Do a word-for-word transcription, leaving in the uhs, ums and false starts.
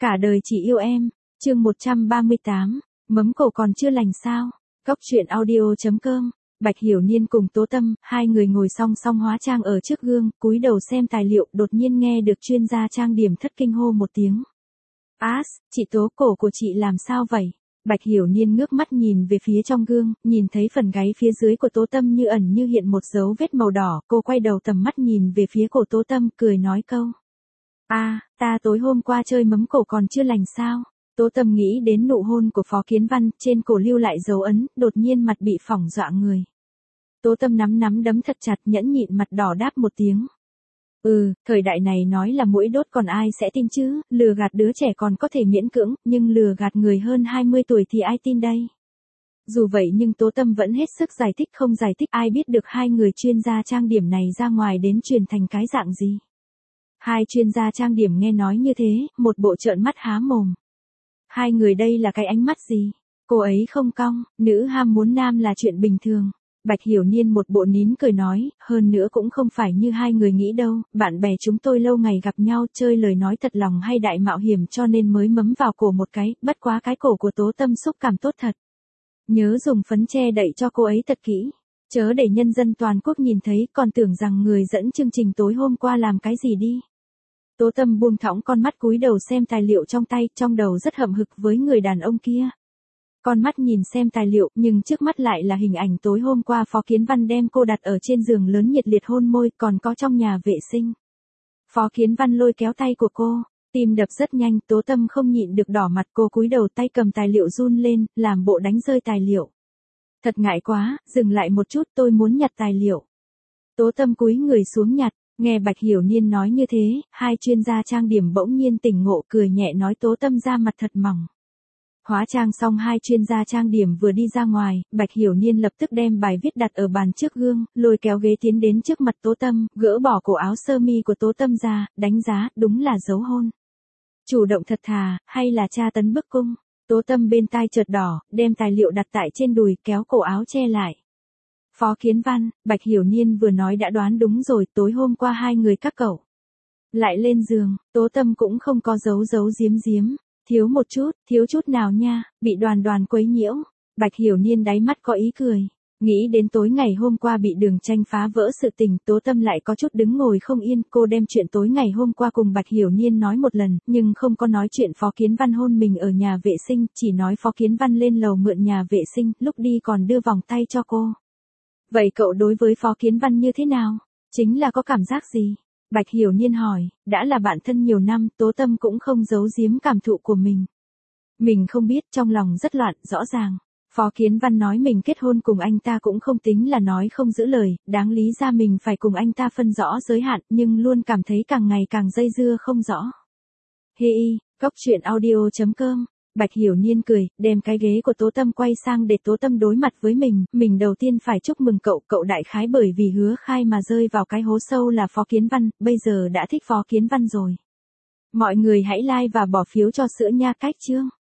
Cả đời chỉ yêu em, chương một trăm ba mươi tám, mấm cổ còn chưa lành sao? Góc truyện audio chấm com. Bạch Hiểu Niên cùng Tố Tâm, hai người ngồi song song hóa trang ở trước gương, cúi đầu xem tài liệu, đột nhiên nghe được chuyên gia trang điểm thất kinh hô một tiếng. Ás, chị Tố, cổ của chị làm sao vậy? Bạch Hiểu Niên ngước mắt nhìn về phía trong gương, nhìn thấy phần gáy phía dưới của Tố Tâm như ẩn như hiện một dấu vết màu đỏ, cô quay đầu tầm mắt nhìn về phía cổ Tố Tâm, cười nói câu. À, ta tối hôm qua chơi mấm cổ còn chưa lành sao? Tố Tâm nghĩ đến nụ hôn của Phó Kiến Văn, trên cổ lưu lại dấu ấn, đột nhiên mặt bị phỏng dọa người. Tố Tâm nắm nắm đấm thật chặt, nhẫn nhịn mặt đỏ đáp một tiếng. Ừ, thời đại này nói là mũi đốt còn ai sẽ tin chứ, lừa gạt đứa trẻ còn có thể miễn cưỡng, nhưng lừa gạt người hơn hai mươi tuổi thì ai tin đây? Dù vậy nhưng Tố Tâm vẫn hết sức giải thích, không giải thích ai biết được hai người chuyên gia trang điểm này ra ngoài đến truyền thành cái dạng gì. Hai chuyên gia trang điểm nghe nói như thế, một bộ trợn mắt há mồm. Hai người đây là cái ánh mắt gì? Cô ấy không cong, nữ ham muốn nam là chuyện bình thường. Bạch Hiểu Niên một bộ nín cười nói, hơn nữa cũng không phải như hai người nghĩ đâu, bạn bè chúng tôi lâu ngày gặp nhau chơi lời nói thật lòng hay đại mạo hiểm cho nên mới mấm vào cổ một cái, bất quá cái cổ của Tố Tâm xúc cảm tốt thật. Nhớ dùng phấn che đậy cho cô ấy thật kỹ, chớ để nhân dân toàn quốc nhìn thấy còn tưởng rằng người dẫn chương trình tối hôm qua làm cái gì đi. Tố Tâm buông thõng con mắt cúi đầu xem tài liệu trong tay, trong đầu rất hậm hực với người đàn ông kia. Con mắt nhìn xem tài liệu, nhưng trước mắt lại là hình ảnh tối hôm qua Phó Kiến Văn đem cô đặt ở trên giường lớn nhiệt liệt hôn môi, còn có trong nhà vệ sinh. Phó Kiến Văn lôi kéo tay của cô, tim đập rất nhanh, Tố Tâm không nhịn được đỏ mặt, cô cúi đầu tay cầm tài liệu run lên, làm bộ đánh rơi tài liệu. Thật ngại quá, dừng lại một chút, tôi muốn nhặt tài liệu. Tố Tâm cúi người xuống nhặt. Nghe Bạch Hiểu Niên nói như thế, hai chuyên gia trang điểm bỗng nhiên tỉnh ngộ, cười nhẹ nói Tố Tâm ra mặt thật mỏng. Hóa trang xong hai chuyên gia trang điểm vừa đi ra ngoài, Bạch Hiểu Niên lập tức đem bài viết đặt ở bàn trước gương, lôi kéo ghế tiến đến trước mặt Tố Tâm, gỡ bỏ cổ áo sơ mi của Tố Tâm ra, đánh giá, đúng là dấu hôn. Chủ động thật thà, hay là tra tấn bức cung? Tố Tâm bên tai chợt đỏ, đem tài liệu đặt tại trên đùi, kéo cổ áo che lại. Phó Kiến Văn, Bạch Hiểu Niên vừa nói đã đoán đúng rồi, tối hôm qua hai người các cậu lại lên giường, Tố Tâm cũng không có giấu giấu giếm giếm, thiếu một chút, thiếu chút nào nha, bị Đoàn Đoàn quấy nhiễu. Bạch Hiểu Niên đáy mắt có ý cười, nghĩ đến tối ngày hôm qua bị Đường Tranh phá vỡ sự tình, Tố Tâm lại có chút đứng ngồi không yên, cô đem chuyện tối ngày hôm qua cùng Bạch Hiểu Niên nói một lần, nhưng không có nói chuyện Phó Kiến Văn hôn mình ở nhà vệ sinh, chỉ nói Phó Kiến Văn lên lầu mượn nhà vệ sinh, lúc đi còn đưa vòng tay cho cô. Vậy cậu đối với Phó Kiến Văn như thế nào? Chính là có cảm giác gì? Bạch Hiểu Niên hỏi, đã là bạn thân nhiều năm, Tố Tâm cũng không giấu giếm cảm thụ của mình. Mình không biết, trong lòng rất loạn, rõ ràng. Phó Kiến Văn nói mình kết hôn cùng anh ta cũng không tính là nói không giữ lời, đáng lý ra mình phải cùng anh ta phân rõ giới hạn, nhưng luôn cảm thấy càng ngày càng dây dưa không rõ. Hi, góc truyện audio chấm com. Bạch Hiểu Niên cười, đem cái ghế của Tố Tâm quay sang để Tố Tâm đối mặt với mình, mình đầu tiên phải chúc mừng cậu, cậu đại khái bởi vì hứa khai mà rơi vào cái hố sâu là Phó Kiến Văn, bây giờ đã thích Phó Kiến Văn rồi. Mọi người hãy like và bỏ phiếu cho sữa nha cách chương.